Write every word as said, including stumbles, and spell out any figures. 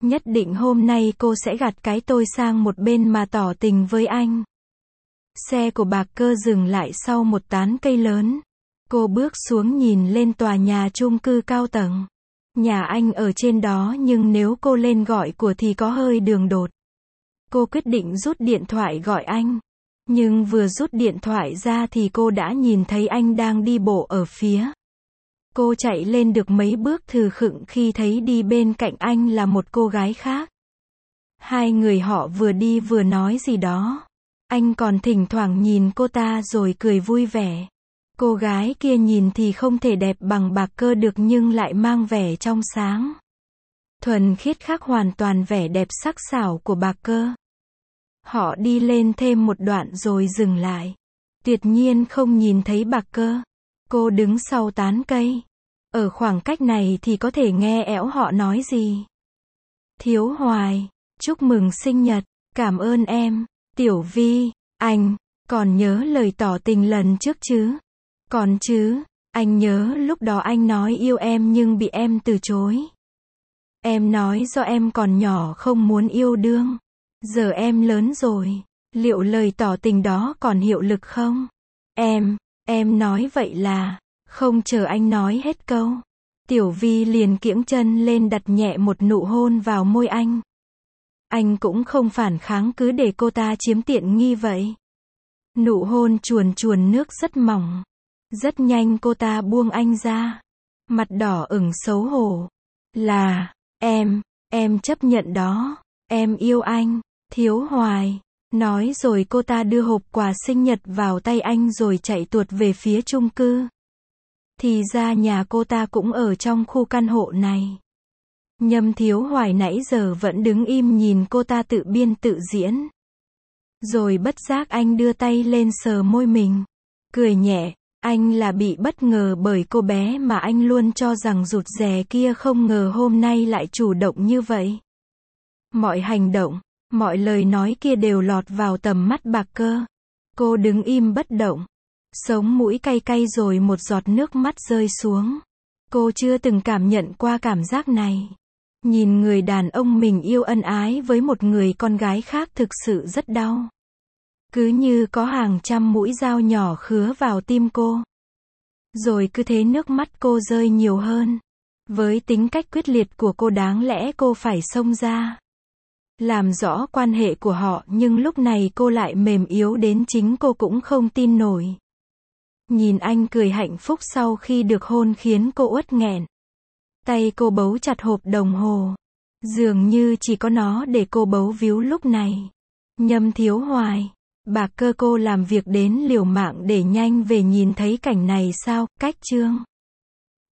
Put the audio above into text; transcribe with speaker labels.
Speaker 1: Nhất định hôm nay cô sẽ gạt cái tôi sang một bên mà tỏ tình với anh. Xe của Bạc Cơ dừng lại sau một tán cây lớn. Cô bước xuống nhìn lên tòa nhà chung cư cao tầng. Nhà anh ở trên đó nhưng nếu cô lên gọi của thì có hơi đường đột. Cô quyết định rút điện thoại gọi anh. Nhưng vừa rút điện thoại ra thì cô đã nhìn thấy anh đang đi bộ ở phía. Cô chạy lên được mấy bước thừ khựng khi thấy đi bên cạnh anh là một cô gái khác. Hai người họ vừa đi vừa nói gì đó. Anh còn thỉnh thoảng nhìn cô ta rồi cười vui vẻ. Cô gái kia nhìn thì không thể đẹp bằng Bạc Cơ được nhưng lại mang vẻ trong sáng. Thuần khiết khác hoàn toàn vẻ đẹp sắc sảo của Bạc Cơ. Họ đi lên thêm một đoạn rồi dừng lại. Tuyệt nhiên không nhìn thấy Bạc Cơ. Cô đứng sau tán cây. Ở khoảng cách này thì có thể nghe ẻo họ nói gì. Thiếu Hoài, chúc mừng sinh nhật, cảm ơn em. Tiểu Vi, anh, còn nhớ lời tỏ tình lần trước chứ? Còn chứ, anh nhớ lúc đó anh nói yêu em nhưng bị em từ chối. Em nói do em còn nhỏ không muốn yêu đương. Giờ em lớn rồi, liệu lời tỏ tình đó còn hiệu lực không? Em, em nói vậy là, không chờ anh nói hết câu. Tiểu Vi liền kiễng chân lên đặt nhẹ một nụ hôn vào môi anh. Anh cũng không phản kháng cứ để cô ta chiếm tiện nghi vậy. Nụ hôn chuồn chuồn nước rất mỏng. Rất nhanh cô ta buông anh ra. Mặt đỏ ửng xấu hổ. Là, em, em chấp nhận đó. Em yêu anh, Thiếu Hoài. Nói rồi cô ta đưa hộp quà sinh nhật vào tay anh rồi chạy tuột về phía chung cư. Thì ra nhà cô ta cũng ở trong khu căn hộ này. Nhâm Thiếu Hoài nãy giờ vẫn đứng im nhìn cô ta tự biên tự diễn. Rồi bất giác anh đưa tay lên sờ môi mình. Cười nhẹ, anh là bị bất ngờ bởi cô bé mà anh luôn cho rằng rụt rè kia không ngờ hôm nay lại chủ động như vậy. Mọi hành động, mọi lời nói kia đều lọt vào tầm mắt Bạc Cơ. Cô đứng im bất động. Sống mũi cay cay rồi một giọt nước mắt rơi xuống. Cô chưa từng cảm nhận qua cảm giác này. Nhìn người đàn ông mình yêu ân ái với một người con gái khác thực sự rất đau. Cứ như có hàng trăm mũi dao nhỏ khứa vào tim cô. Rồi cứ thế nước mắt cô rơi nhiều hơn. Với tính cách quyết liệt của cô đáng lẽ cô phải xông ra. Làm rõ quan hệ của họ nhưng lúc này cô lại mềm yếu đến chính cô cũng không tin nổi. Nhìn anh cười hạnh phúc sau khi được hôn khiến cô uất nghẹn. Tay cô bấu chặt hộp đồng hồ. Dường như chỉ có nó để cô bấu víu lúc này. Nhâm Thiếu Hoài. Bạc Cơ cô làm việc đến liều mạng để nhanh về nhìn thấy cảnh này sao, cách chương.